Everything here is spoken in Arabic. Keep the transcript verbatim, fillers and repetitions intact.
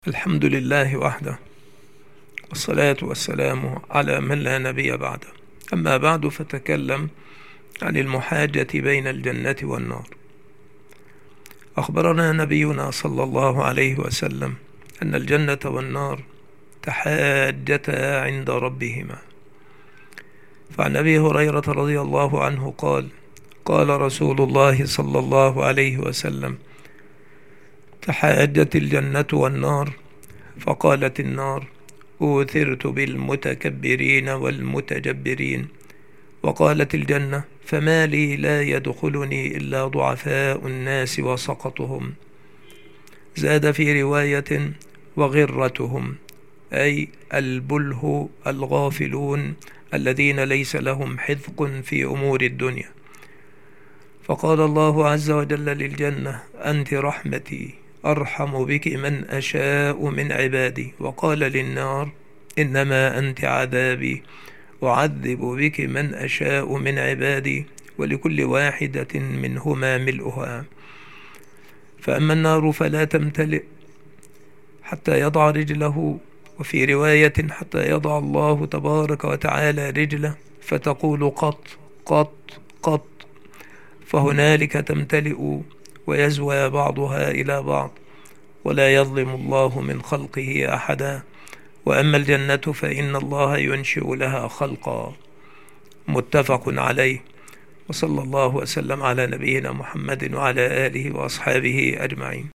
الحمد لله وحده، والصلاة والسلام على من لا نبي بعده. أما بعد، فتكلم عن المحاجة بين الجنة والنار. أخبرنا نبينا صلى الله عليه وسلم أن الجنة والنار تحاجتا عند ربهما. فعن أبي هريرة رضي الله عنه قال: قال رسول الله صلى الله عليه وسلم: تحاجت الجنة والنار، فقالت النار: أوثرت بالمتكبرين والمتجبرين. وقالت الجنة: فما لي لا يدخلني إلا ضعفاء الناس وسقطهم. زاد في رواية: وغرتهم، أي البله الغافلون الذين ليس لهم حذق في أمور الدنيا. فقال الله عز وجل للجنة: أنت رحمتي، أرحم بك من أشاء من عبادي. وقال للنار: إنما أنت عذابي، أعذب بك من أشاء من عبادي، ولكل واحدة منهما ملؤها. فأما النار فلا تمتلئ حتى يضع رجله، وفي رواية: حتى يضع الله تبارك وتعالى رجله، فتقول: قط قط قط. فهنالك تمتلئ ويزوى بعضها إلى بعض، ولا يظلم الله من خلقه أحدا. وأما الجنة فإن الله ينشئ لها خلقا. متفق عليه. وصلى الله وسلم على نبينا محمد وعلى آله وأصحابه أجمعين.